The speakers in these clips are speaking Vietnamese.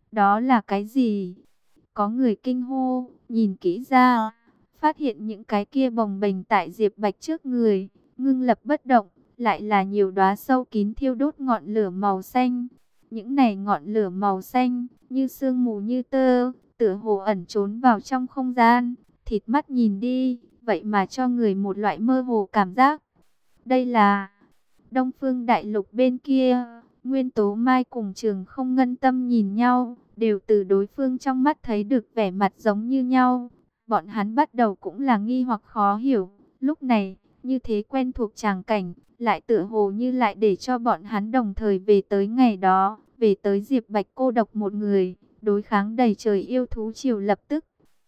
Đó là cái gì? Có người kinh hô, nhìn kỹ ra, phát hiện những cái kia bồng bềnh tại Diệp Bạch trước người, ngưng lập bất động, lại là nhiều đóa sâu kín thiêu đốt ngọn lửa màu xanh. Những này ngọn lửa màu xanh, như sương mù như tơ, tựa hồ ẩn trốn vào trong không gian, thịt mắt nhìn đi, vậy mà cho người một loại mơ hồ cảm giác. Đây là Đông Phương Đại Lục bên kia. Nguyên Tố Mai cùng Trường Không Ngân Tâm nhìn nhau, đều từ đối phương trong mắt thấy được vẻ mặt giống như nhau. Bọn hắn bắt đầu cũng là nghi hoặc khó hiểu, lúc này, như thế quen thuộc tràng cảnh, lại tựa hồ như lại để cho bọn hắn đồng thời về tới ngày đó, về tới Diệp Bạch cô độc một người, đối kháng đầy trời yêu thú triều lập tức.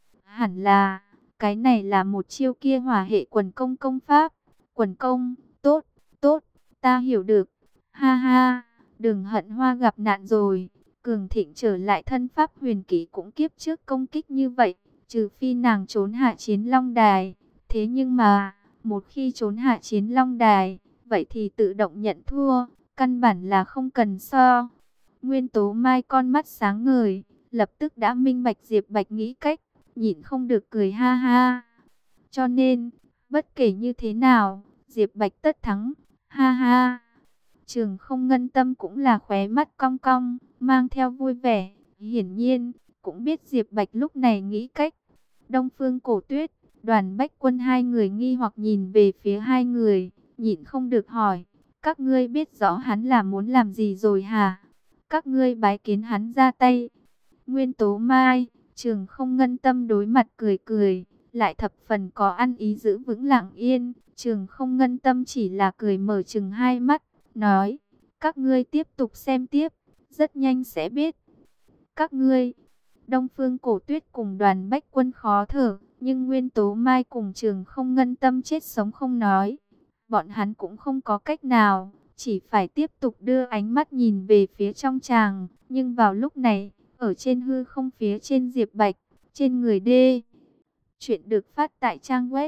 Hẳn là, cái này là một chiêu kia hỏa hệ quần công công pháp. Quần công, tốt, tốt, ta hiểu được. Ha ha, Đường Hận Hoa gặp nạn rồi. Cường Thịnh trở lại thân pháp huyền kỹ cũng kiếp trước công kích như vậy, trừ phi nàng trốn hạ Chiến Long Đài. Thế nhưng mà, một khi trốn hạ Chiến Long Đài, vậy thì tự động nhận thua, căn bản là không cần so. Nguyên Tố Mai con mắt sáng ngời, lập tức đã minh bạch Diệp Bạch nghĩ cách, nhịn không được cười ha ha. Cho nên, bất kể như thế nào, Diệp Bạch tất thắng, ha ha. Trường Không Ngân Tâm cũng là khóe mắt cong cong, mang theo vui vẻ, hiển nhiên, cũng biết Diệp Bạch lúc này nghĩ cách. Đông Phương Cổ Tuyết, Đoàn Bách Quân hai người nghi hoặc nhìn về phía hai người, nhịn không được hỏi, các ngươi biết rõ hắn là muốn làm gì rồi hả? Các ngươi bái kiến hắn ra tay. Nguyên Tố Mai, Trường Không Ngân Tâm đối mặt cười cười, lại thập phần có ăn ý giữ vững lặng yên. Trường Không Ngân Tâm chỉ là cười mở chừng hai mắt, nói, các ngươi tiếp tục xem tiếp, rất nhanh sẽ biết. Các ngươi, Đông Phương Cổ Tuyết cùng Đoàn Bách Quân khó thở, nhưng Nguyên Tố Mai cùng Trường Không Ngân Tâm chết sống không nói. Bọn hắn cũng không có cách nào, chỉ phải tiếp tục đưa ánh mắt nhìn về phía trong tràng. Nhưng vào lúc này, ở trên hư không phía trên Diệp Bạch, trên người đê. Chuyện được phát tại trang web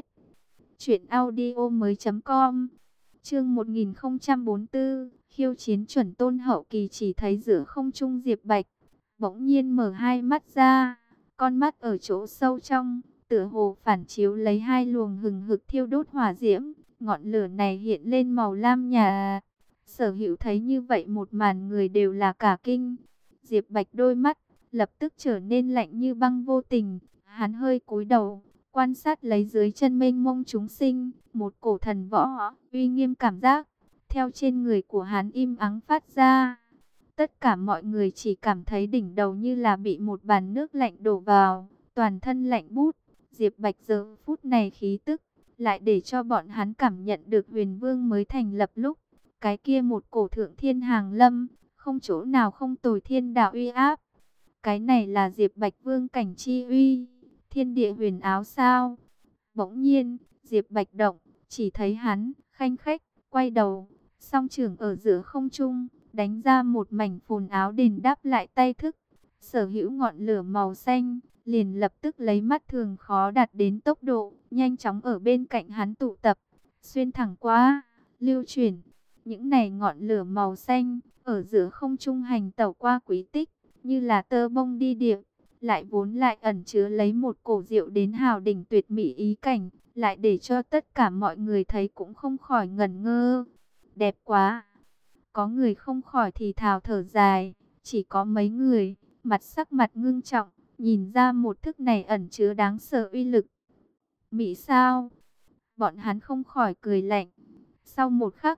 truyệnaudiomoi.com. Chương 1044, khiêu chiến chuẩn tôn hậu kỳ. Chỉ thấy giữa không trung Diệp Bạch bỗng nhiên mở hai mắt ra, con mắt ở chỗ sâu trong, tựa hồ phản chiếu lấy hai luồng hừng hực thiêu đốt hỏa diễm, ngọn lửa này hiện lên màu lam nhạt. Sở Hữu thấy như vậy một màn người đều là cả kinh. Diệp Bạch đôi mắt lập tức trở nên lạnh như băng vô tình, hắn hơi cúi đầu, quan sát lấy dưới chân mênh mông chúng sinh, một cổ thần võ uy nghiêm cảm giác theo trên người của hắn im ắng phát ra. Tất cả mọi người chỉ cảm thấy đỉnh đầu như là bị một bàn nước lạnh đổ vào, toàn thân lạnh bút. Diệp Bạch giờ phút này khí tức, lại để cho bọn hắn cảm nhận được Huyền Vương mới thành lập lúc, cái kia một cổ thượng thiên hàng lâm, không chỗ nào không tồi thiên đạo uy áp. Cái này là Diệp Bạch vương cảnh chi uy, thiên địa huyền áo sao? Bỗng nhiên, Diệp Bạch động, chỉ thấy hắn khanh khách quay đầu, song trưởng ở giữa không trung, đánh ra một mảnh phồn áo đền đáp lại tay thức. Sở Hữu ngọn lửa màu xanh, liền lập tức lấy mắt thường khó đạt đến tốc độ, nhanh chóng ở bên cạnh hắn tụ tập, xuyên thẳng qua, lưu chuyển. Những này ngọn lửa màu xanh, ở giữa không trung hành tẩu qua quý tích, như là tơ bông đi điệp, lại vốn lại ẩn chứa lấy một cổ diệu đến hào đỉnh tuyệt mỹ ý cảnh, lại để cho tất cả mọi người thấy cũng không khỏi ngẩn ngơ. Đẹp quá! Có người không khỏi thì thào thở dài, chỉ có mấy người, sắc mặt ngưng trọng, nhìn ra một thức này ẩn chứa đáng sợ uy lực. Mỹ sao? Bọn hắn không khỏi cười lạnh. Sau một khắc,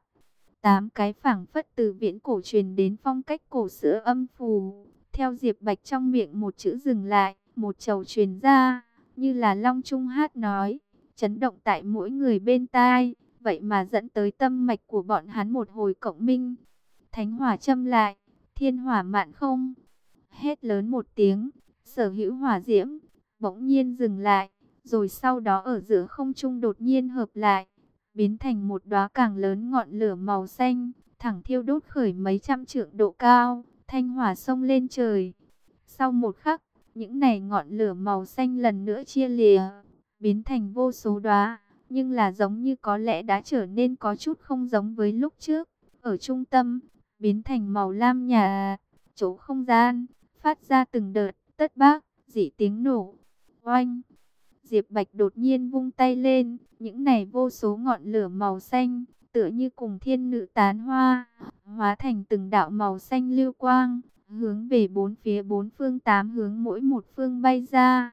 8 cái phảng phất từ viễn cổ truyền đến phong cách cổ xưa âm phù, theo Diệp Bạch trong miệng một chữ dừng lại, một chầu truyền ra, như là long trung hát nói, chấn động tại mỗi người bên tai, vậy mà dẫn tới tâm mạch của bọn hắn một hồi cộng minh. Thánh hỏa châm lại, thiên hỏa mạn không. Hét lớn một tiếng, Sở Hữu hỏa diễm bỗng nhiên dừng lại, rồi sau đó ở giữa không trung đột nhiên hợp lại, biến thành một đóa càng lớn ngọn lửa màu xanh, thẳng thiêu đốt khởi mấy trăm trượng độ cao, thanh hỏa xông lên trời. Sau một khắc, những này ngọn lửa màu xanh lần nữa chia lìa, biến thành vô số đóa, nhưng là giống như có lẽ đã trở nên có chút không giống với lúc trước. Ở trung tâm, biến thành màu lam nhạt, chỗ không gian phát ra từng đợt, tất bác, dị tiếng nổ. Oanh! Diệp Bạch đột nhiên vung tay lên, những này vô số ngọn lửa màu xanh, tựa như cùng thiên nữ tán hoa, hóa thành từng đạo màu xanh lưu quang, hướng về bốn phía bốn phương tám hướng mỗi một phương bay ra.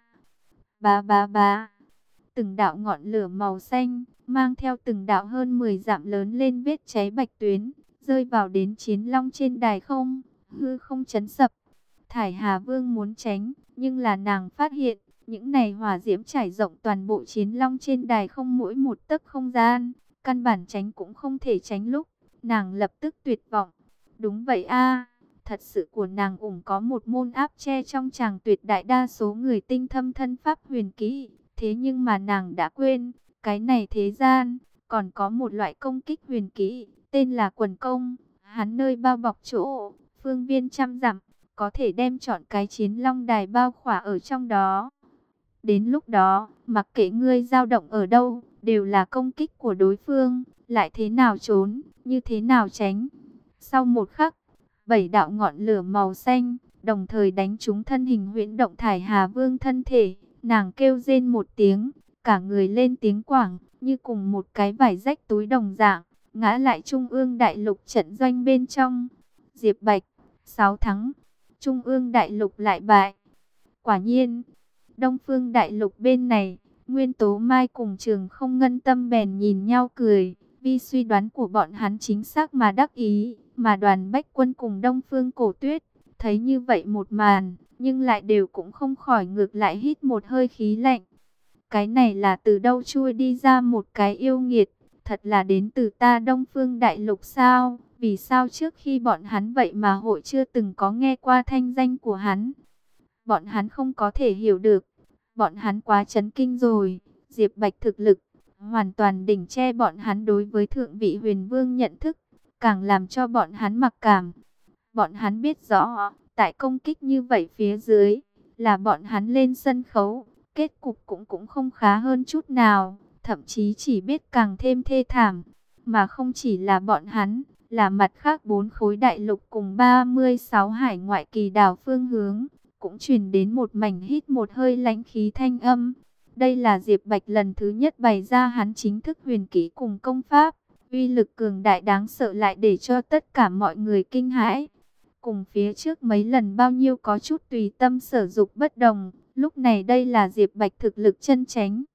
Bá bá bá! Từng đạo ngọn lửa màu xanh, mang theo từng đạo hơn 10 dặm lớn lên vết cháy bạch tuyến, rơi vào đến Chiến Long trên đài không, hư không chấn sập. Thải Hà Vương muốn tránh, nhưng là nàng phát hiện, những này hỏa diễm trải rộng toàn bộ Chiến Long trên đài không mỗi một tấc không gian, căn bản tránh cũng không thể tránh lúc, nàng lập tức tuyệt vọng. Đúng vậy a, thật sự của nàng có một môn áp che trong chàng tuyệt đại đa số người tinh thâm thân pháp huyền kỹ, thế nhưng mà nàng đã quên, cái này thế gian còn có một loại công kích huyền kỹ, tên là quần công, hắn nơi bao bọc chỗ, phương viên trăm dặm, có thể đem chọn cái Chiến Long đài bao khỏa ở trong đó. Đến lúc đó, mặc kệ ngươi dao động ở đâu, đều là công kích của đối phương, lại thế nào trốn, như thế nào tránh. Sau một khắc, 7 đạo ngọn lửa màu xanh, đồng thời đánh trúng thân hình huyễn động Thải Hà Vương thân thể, nàng kêu rên một tiếng, cả người lên tiếng quảng, như cùng một cái vải rách túi đồng dạng, ngã lại Trung ương đại lục trận doanh bên trong. Diệp Bạch, 6 thắng, Trung ương đại lục lại bại. Quả nhiên, Đông Phương đại lục bên này, Nguyên Tố Mai cùng Trường Không Ngân Tâm bèn nhìn nhau cười, vì suy đoán của bọn hắn chính xác mà đắc ý, mà Đoàn Bách Quân cùng Đông Phương Cổ Tuyết, thấy như vậy một màn, nhưng lại đều cũng không khỏi ngược lại hít một hơi khí lạnh. Cái này là từ đâu chui đi ra một cái yêu nghiệt, thật là đến từ ta Đông Phương đại lục sao? Vì sao trước khi bọn hắn vậy mà hội chưa từng có nghe qua thanh danh của hắn? Bọn hắn không có thể hiểu được. Bọn hắn quá chấn kinh rồi. Diệp Bạch thực lực hoàn toàn đỉnh che bọn hắn đối với thượng vị huyền vương nhận thức, càng làm cho bọn hắn mặc cảm. Bọn hắn biết rõ, tại công kích như vậy phía dưới, là bọn hắn lên sân khấu, kết cục cũng không khá hơn chút nào, thậm chí chỉ biết càng thêm thê thảm. Mà không chỉ là bọn hắn, là mặt khác 4 khối đại lục cùng 36 hải ngoại kỳ đảo phương hướng, cũng truyền đến một mảnh hít một hơi lãnh khí thanh âm. Đây là Diệp Bạch lần thứ nhất bày ra hắn chính thức huyền kỹ cùng công pháp, uy lực cường đại đáng sợ lại để cho tất cả mọi người kinh hãi. Cùng phía trước mấy lần bao nhiêu có chút tùy tâm sở dục bất đồng, lúc này đây là Diệp Bạch thực lực chân chánh.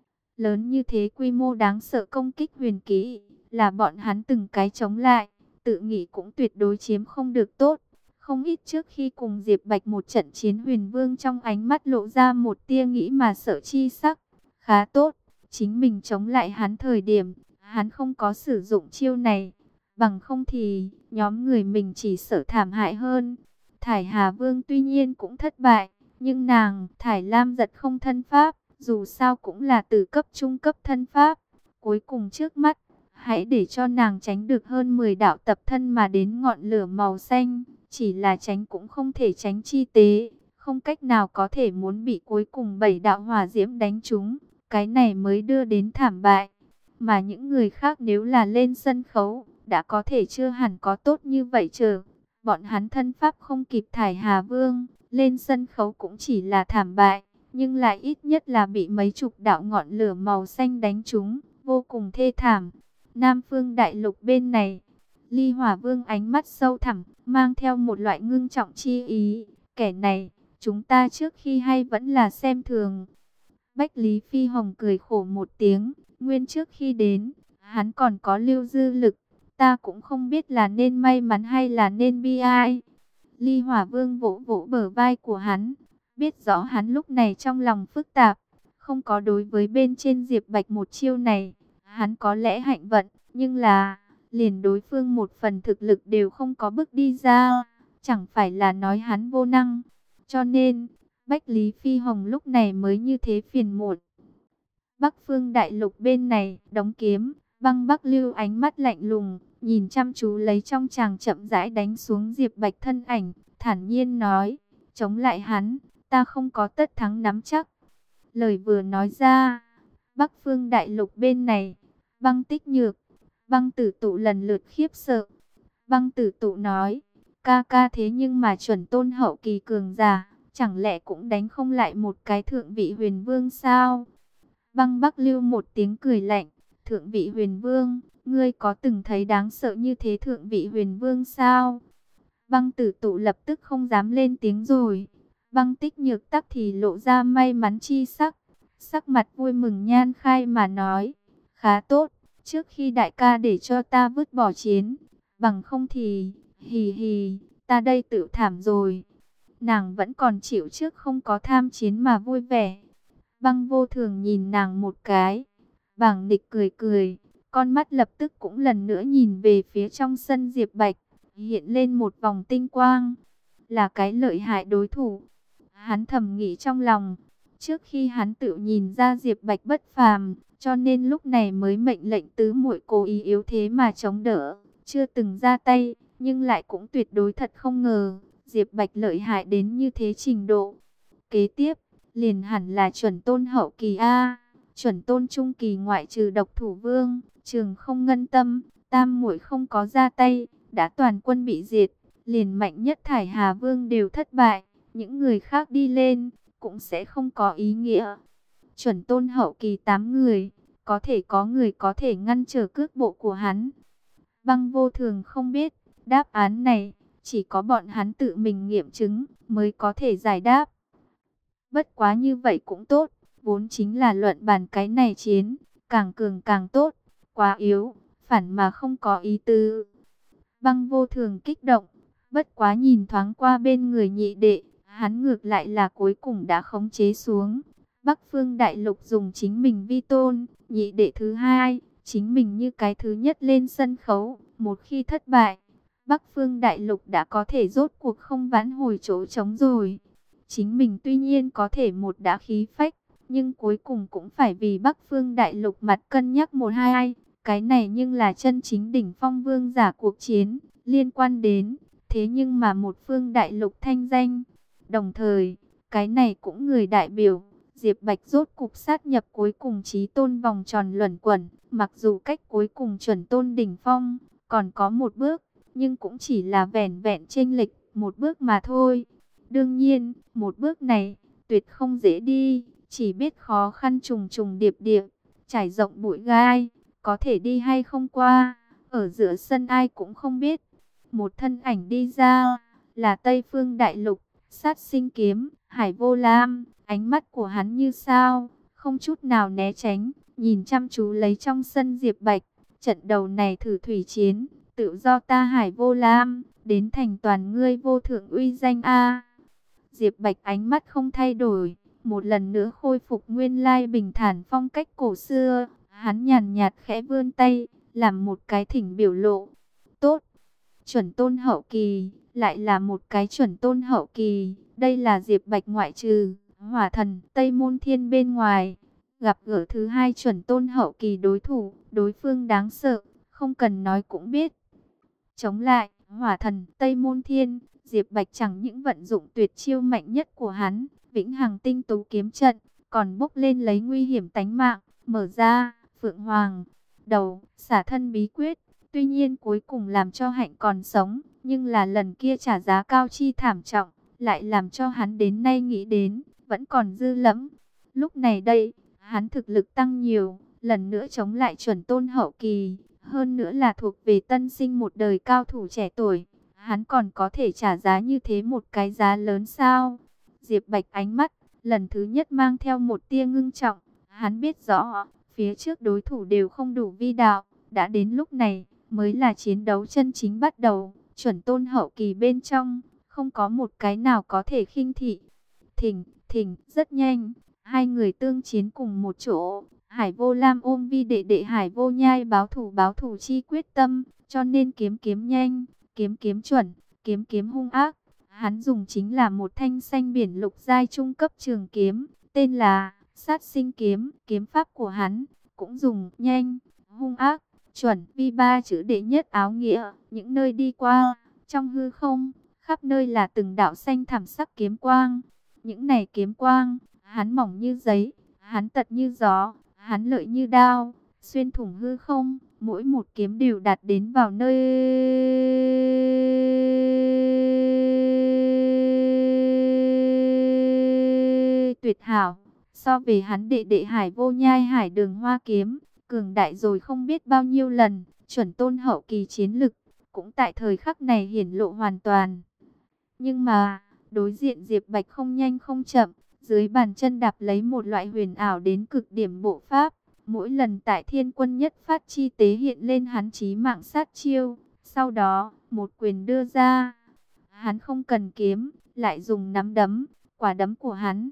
Lớn như thế quy mô đáng sợ công kích huyền kỹ, là bọn hắn từng cái chống lại, tự nghĩ cũng tuyệt đối chiếm không được tốt. Không ít trước khi cùng Diệp Bạch một trận chiến, huyền vương trong ánh mắt lộ ra một tia nghĩ mà sợ chi sắc. Khá tốt, chính mình chống lại hắn thời điểm, hắn không có sử dụng chiêu này. Bằng không thì, nhóm người mình chỉ sợ thảm hại hơn. Thải Hà Vương tuy nhiên cũng thất bại, nhưng nàng, Thải Lam Giật không thân pháp, dù sao cũng là từ cấp trung cấp thân pháp. Cuối cùng trước mắt, hãy để cho nàng tránh được hơn 10 đạo tập thân mà đến ngọn lửa màu xanh. Chỉ là tránh cũng không thể tránh chi tế, không cách nào có thể muốn bị cuối cùng 7 đạo hỏa diễm đánh trúng. Cái này mới đưa đến thảm bại. Mà những người khác nếu là lên sân khấu, đã có thể chưa hẳn có tốt như vậy chờ. Bọn hắn thân pháp không kịp Thải Hà Vương, lên sân khấu cũng chỉ là thảm bại, nhưng lại ít nhất là bị mấy chục đạo ngọn lửa màu xanh đánh trúng, vô cùng thê thảm. Nam Phương đại lục bên này, Ly Hỏa Vương ánh mắt sâu thẳm, mang theo một loại ngưng trọng chi ý. Kẻ này, chúng ta trước khi hay vẫn là xem thường. Bách Lý Phi Hồng cười khổ một tiếng, nguyên trước khi đến, hắn còn có lưu dư lực. Ta cũng không biết là nên may mắn hay là nên bi ai. Ly Hỏa Vương vỗ vỗ bờ vai của hắn, biết rõ hắn lúc này trong lòng phức tạp, không có đối với bên trên Diệp Bạch một chiêu này, hắn có lẽ hạnh vận, nhưng là liền đối phương một phần thực lực đều không có bước đi ra, chẳng phải là nói hắn vô năng. Cho nên, Bách Lý Phi Hồng lúc này mới như thế phiền muộn. Bắc Phương đại lục bên này, đóng kiếm, Băng Bắc Lưu ánh mắt lạnh lùng, nhìn chăm chú lấy trong chàng chậm rãi đánh xuống Diệp Bạch thân ảnh, thản nhiên nói, chống lại hắn, ta không có tất thắng nắm chắc. Lời vừa nói ra, Bắc Phương đại lục bên này, Băng Tích Nhược, Băng Tử Tụ lần lượt khiếp sợ. Băng Tử Tụ nói, Ca ca thế nhưng mà chuẩn tôn hậu kỳ cường giả, chẳng lẽ cũng đánh không lại một cái thượng vị huyền vương sao? Băng Bắc Lưu một tiếng cười lạnh, thượng vị huyền vương, ngươi có từng thấy đáng sợ như thế thượng vị huyền vương sao? Băng Tử Tụ lập tức không dám lên tiếng rồi. Băng Tích Nhược Tắc thì lộ ra may mắn chi sắc, sắc mặt vui mừng nhan khai mà nói, khá tốt, trước khi đại ca để cho ta vứt bỏ chiến, bằng không thì, hì hì, ta đây tự thảm rồi. Nàng vẫn còn chịu trước không có tham chiến mà vui vẻ. Băng Vô Thường nhìn nàng một cái, bảng nịch cười cười, con mắt lập tức cũng lần nữa nhìn về phía trong sân Diệp Bạch, hiện lên một vòng tinh quang, là cái lợi hại đối thủ. Hắn thầm nghĩ trong lòng, trước khi hắn tự nhìn ra Diệp Bạch bất phàm, cho nên lúc này mới mệnh lệnh tứ muội cố ý yếu thế mà chống đỡ, chưa từng ra tay, nhưng lại cũng tuyệt đối thật không ngờ, Diệp Bạch lợi hại đến như thế trình độ. Kế tiếp, liền hẳn là chuẩn tôn hậu kỳ A, chuẩn tôn trung kỳ ngoại trừ Độc Thủ Vương, Trường Không Ngân Tâm, tam muội không có ra tay, đã toàn quân bị diệt, liền mạnh nhất Thải Hà Vương đều thất bại, những người khác đi lên cũng sẽ không có ý nghĩa. Chuẩn tôn hậu kỳ 8 người, có người có thể ngăn trở cước bộ của hắn. Băng Vô Thường không biết, đáp án này chỉ có bọn hắn tự mình nghiệm chứng mới có thể giải đáp. Bất quá như vậy cũng tốt, vốn chính là luận bàn cái này chiến, càng cường càng tốt, quá yếu, phản mà không có ý tứ. Băng Vô Thường kích động, bất quá nhìn thoáng qua bên người nhị đệ, hắn ngược lại là cuối cùng đã khống chế xuống. Bắc Phương Đại Lục dùng chính mình vi tôn, nhị đệ thứ hai, chính mình như cái thứ nhất lên sân khấu, một khi thất bại, Bắc Phương Đại Lục đã có thể rốt cuộc không vãn hồi chỗ trống rồi. Chính mình tuy nhiên có thể một đã khí phách, nhưng cuối cùng cũng phải vì Bắc Phương Đại Lục mặt cân nhắc một hai. Cái này nhưng là chân chính đỉnh phong vương giả cuộc chiến, liên quan đến, thế nhưng mà một phương đại lục thanh danh. Đồng thời, cái này cũng người đại biểu, Diệp Bạch rốt cục sát nhập cuối cùng chí tôn vòng tròn luẩn quẩn, mặc dù cách cuối cùng chuẩn tôn đỉnh phong, còn có một bước, nhưng cũng chỉ là vẻn vẹn chênh lệch một bước mà thôi. Đương nhiên, một bước này, tuyệt không dễ đi, chỉ biết khó khăn trùng trùng điệp điệp, trải rộng bụi gai. Có thể đi hay không qua, ở giữa sân ai cũng không biết. Một thân ảnh đi ra, là Tây Phương Đại Lục, Sát Sinh Kiếm, Hải Vô Lam. Ánh mắt của hắn như sao, không chút nào né tránh, nhìn chăm chú lấy trong sân Diệp Bạch. Trận đầu này thử thủy chiến, tự do ta Hải Vô Lam, đến thành toàn ngươi vô thượng uy danh A. Diệp Bạch ánh mắt không thay đổi, một lần nữa khôi phục nguyên lai bình thản phong cách cổ xưa. Hắn nhàn nhạt khẽ vươn tay, làm một cái thỉnh biểu lộ. Tốt, chuẩn tôn hậu kỳ, lại là một cái chuẩn tôn hậu kỳ. Đây là Diệp Bạch ngoại trừ Hỏa Thần Tây Môn Thiên bên ngoài, gặp gỡ thứ hai chuẩn tôn hậu kỳ đối thủ. Đối phương đáng sợ, không cần nói cũng biết. Chống lại Hỏa Thần Tây Môn Thiên, Diệp Bạch chẳng những vận dụng tuyệt chiêu mạnh nhất của hắn, Vĩnh Hằng Tinh Tú kiếm trận, còn bốc lên lấy nguy hiểm tánh mạng, mở ra Phượng Hoàng đầu xả thân bí quyết. Tuy nhiên cuối cùng làm cho Hạnh còn sống, nhưng là lần kia trả giá cao chi thảm trọng, lại làm cho hắn đến nay nghĩ đến vẫn còn dư lẫm. Lúc này đây, hắn thực lực tăng nhiều, lần nữa chống lại chuẩn tôn hậu kỳ, hơn nữa là thuộc về tân sinh một đời cao thủ trẻ tuổi. Hắn còn có thể trả giá như thế một cái giá lớn sao? Diệp Bạch ánh mắt lần thứ nhất mang theo một tia ngưng trọng. Hắn biết rõ, phía trước đối thủ đều không đủ vi đạo. Đã đến lúc này, mới là chiến đấu chân chính bắt đầu. Chuẩn tôn hậu kỳ bên trong, không có một cái nào có thể khinh thị. Thỉnh, rất nhanh. Hai người tương chiến cùng một chỗ. Hải Vô Lam ôm vi đệ đệ Hải Vô Nhai báo thù chi quyết tâm. Cho nên kiếm nhanh, kiếm chuẩn, kiếm hung ác. Hắn dùng chính là một thanh xanh biển lục giai trung cấp trường kiếm, tên là Sát Sinh Kiếm. Kiếm pháp của hắn cũng dùng nhanh, hung ác, chuẩn vi ba chữ đệ nhất áo nghĩa. Những nơi đi qua, trong hư không, khắp nơi là từng đạo xanh thảm sắc kiếm quang. Những này kiếm quang, hắn mỏng như giấy, hắn tật như gió, hắn lợi như đao, xuyên thủng hư không, mỗi một kiếm đều đạt đến vào nơi tuyệt hảo. So về hắn đệ đệ Hải Vô Nhai Hải Đường Hoa kiếm, cường đại rồi không biết bao nhiêu lần, chuẩn tôn hậu kỳ chiến lực, cũng tại thời khắc này hiển lộ hoàn toàn. Nhưng mà, đối diện Diệp Bạch không nhanh không chậm, dưới bàn chân đạp lấy một loại huyền ảo đến cực điểm bộ pháp. Mỗi lần tại Thiên Quân Nhất Phát chi tế hiện lên hắn chí mạng sát chiêu, sau đó, một quyền đưa ra. Hắn không cần kiếm, lại dùng nắm đấm, quả đấm của hắn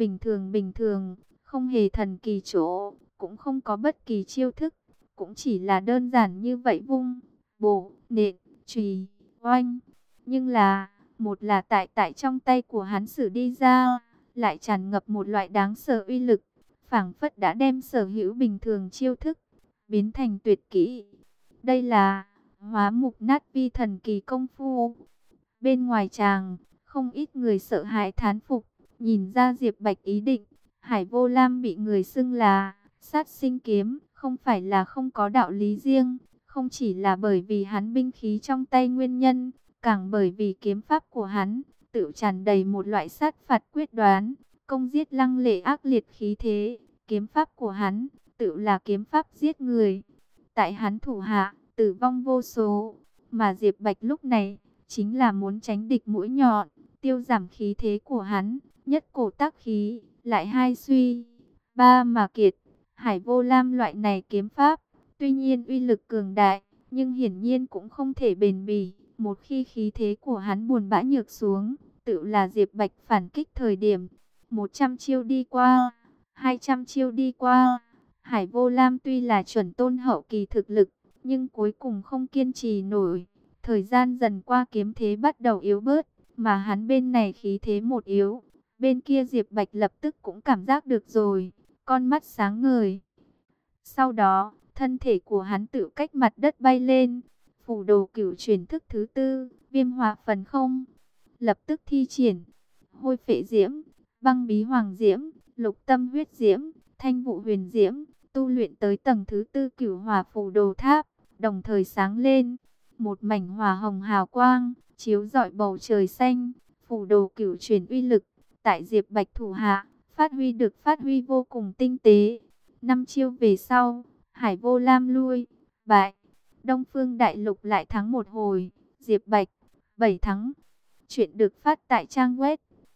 bình thường, không hề thần kỳ chỗ, cũng không có bất kỳ chiêu thức, cũng chỉ là đơn giản như vậy vung, bổ, nện, chùy, oanh. Nhưng là, một là tại trong tay của hắn sử đi ra, lại tràn ngập một loại đáng sợ uy lực, phảng phất đã đem sở hữu bình thường chiêu thức biến thành tuyệt kỹ. Đây là Hóa Mục Nát Vi thần kỳ công phu. Bên ngoài tràng, không ít người sợ hãi thán phục, nhìn ra Diệp Bạch ý định. Hải Vô Lam bị người xưng là sát sinh kiếm, không phải là không có đạo lý riêng, không chỉ là bởi vì hắn binh khí trong tay nguyên nhân, càng bởi vì kiếm pháp của hắn tự tràn đầy một loại sát phạt quyết đoán, công giết lăng lệ ác liệt khí thế. Kiếm pháp của hắn tự là kiếm pháp giết người. Tại hắn thủ hạ, tử vong vô số, mà Diệp Bạch lúc này chính là muốn tránh địch mũi nhọn, tiêu giảm khí thế của hắn, nhất cổ tác khí, lại hai suy, ba mà kiệt. Hải Vô Lam loại này kiếm pháp, tuy nhiên uy lực cường đại, nhưng hiển nhiên cũng không thể bền bỉ. Một khi khí thế của hắn buồn bã nhược xuống, tự là Diệp Bạch phản kích thời điểm. 100 chiêu đi qua, 200 chiêu đi qua, Hải Vô Lam tuy là chuẩn tôn hậu kỳ thực lực, nhưng cuối cùng không kiên trì nổi. Thời gian dần qua kiếm thế bắt đầu yếu bớt, mà hắn bên này khí thế một yếu, bên kia Diệp Bạch lập tức cũng cảm giác được rồi, con mắt sáng ngời. Sau đó, thân thể của hắn tự cách mặt đất bay lên, phủ đồ cửu chuyển thức thứ tư, Viêm Hỏa Phần Không, lập tức thi triển Hôi Phệ Diễm, Băng Bí Hoàng Diễm, Lục Tâm Huyết Diễm, Thanh Vụ Huyền Diễm, tu luyện tới tầng thứ tư Cửu Hỏa Phủ Đồ Tháp, đồng thời sáng lên một mảnh hỏa hồng hào quang, chiếu rọi bầu trời xanh. Phủ đồ cửu chuyển uy lực tại Diệp Bạch thủ hạ phát huy vô cùng tinh tế. 5 chiêu về sau, Hải Vô Lam lui bại, Đông Phương Đại Lục lại thắng một hồi, Diệp Bạch 7 thắng. Chuyện được phát tại trang web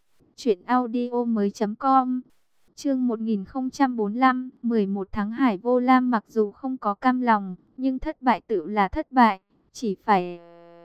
truyệnaudiomoi.com. Chương 1045, 11 tháng. Hải Vô Lam mặc dù không có cam lòng, nhưng thất bại tự là thất bại, chỉ phải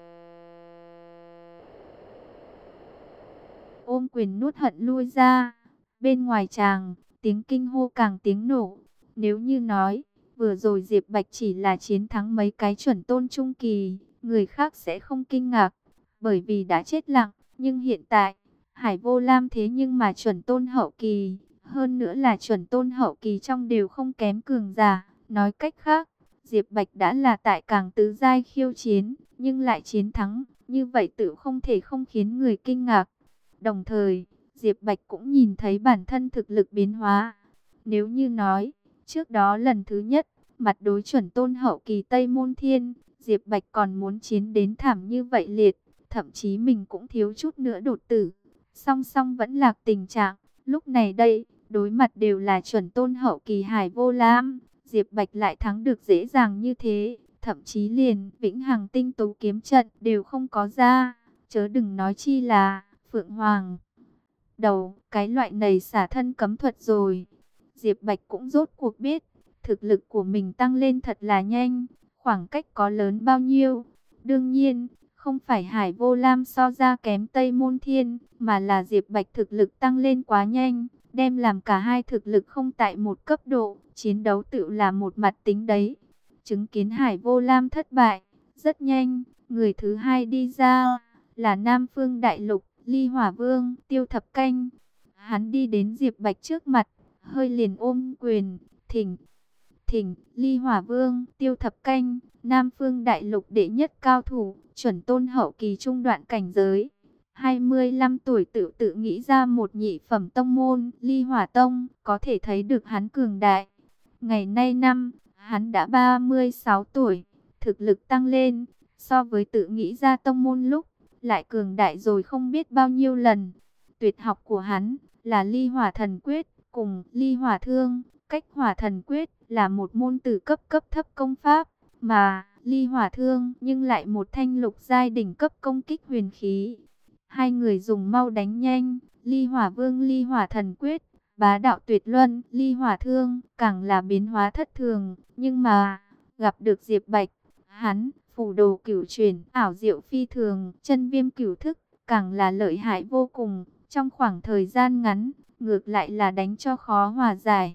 ôm quyền nuốt hận lui ra. Bên ngoài tràng, tiếng kinh hô càng tiếng nổ. Nếu như nói, vừa rồi Diệp Bạch chỉ là chiến thắng mấy cái chuẩn tôn trung kỳ, người khác sẽ không kinh ngạc, bởi vì đã chết lặng. Nhưng hiện tại, Hải Vô Lam thế nhưng mà chuẩn tôn hậu kỳ, hơn nữa là chuẩn tôn hậu kỳ trong đều không kém cường giả. Nói cách khác, Diệp Bạch đã là tại càng tứ giai khiêu chiến, nhưng lại chiến thắng, như vậy tự không thể không khiến người kinh ngạc. Đồng thời, Diệp Bạch cũng nhìn thấy bản thân thực lực biến hóa. Nếu như nói, trước đó lần thứ nhất, mặt đối chuẩn tôn hậu kỳ Tây Môn Thiên, Diệp Bạch còn muốn chiến đến thảm như vậy liệt, thậm chí mình cũng thiếu chút nữa đột tử. Song song vẫn lạc tình trạng, lúc này đây, đối mặt đều là chuẩn tôn hậu kỳ Hải Vô Lam, Diệp Bạch lại thắng được dễ dàng như thế, thậm chí liền Vĩnh Hằng Tinh Tú kiếm trận đều không có ra, chớ đừng nói chi là Phượng Hoàng Đầu, cái loại này xả thân cấm thuật rồi. Diệp Bạch cũng rốt cuộc biết, thực lực của mình tăng lên thật là nhanh, khoảng cách có lớn bao nhiêu. Đương nhiên, không phải Hải Vô Lam so ra kém Tây Môn Thiên, mà là Diệp Bạch thực lực tăng lên quá nhanh, đem làm cả hai thực lực không tại một cấp độ, chiến đấu tự là một mặt tính đấy. Chứng kiến Hải Vô Lam thất bại, rất nhanh, người thứ hai đi ra, là Nam Phương Đại Lục, Ly Hỏa Vương, Tiêu Thập Canh. Hắn đi đến Diệp Bạch trước mặt, hơi liền ôm quyền, thỉnh, Ly Hỏa Vương, Tiêu Thập Canh, Nam Phương Đại Lục đệ nhất cao thủ, chuẩn tôn hậu kỳ trung đoạn cảnh giới. 25 tuổi tự nghĩ ra một nhị phẩm tông môn, Ly Hỏa Tông, có thể thấy được hắn cường đại. Ngày nay Hắn đã 36 tuổi, thực lực tăng lên, so với tự nghĩ ra tông môn lúc, lại cường đại rồi không biết bao nhiêu lần. Tuyệt học của hắn là Ly Hỏa Thần Quyết cùng Ly Hỏa Thương. Cách Hỏa Thần Quyết là một môn tử cấp thấp công pháp, mà Ly Hỏa Thương nhưng lại một thanh lục giai đỉnh cấp công kích huyền khí. Hai người dùng mau đánh nhanh, Ly Hỏa Vương Ly Hỏa Thần Quyết, bá đạo tuyệt luân, Ly Hỏa Thương càng là biến hóa thất thường, nhưng mà gặp được Diệp Bạch, hắn phù đồ cửu chuyển, ảo diệu phi thường, chân viêm cửu thức càng là lợi hại vô cùng, trong khoảng thời gian ngắn, ngược lại là đánh cho khó hòa giải.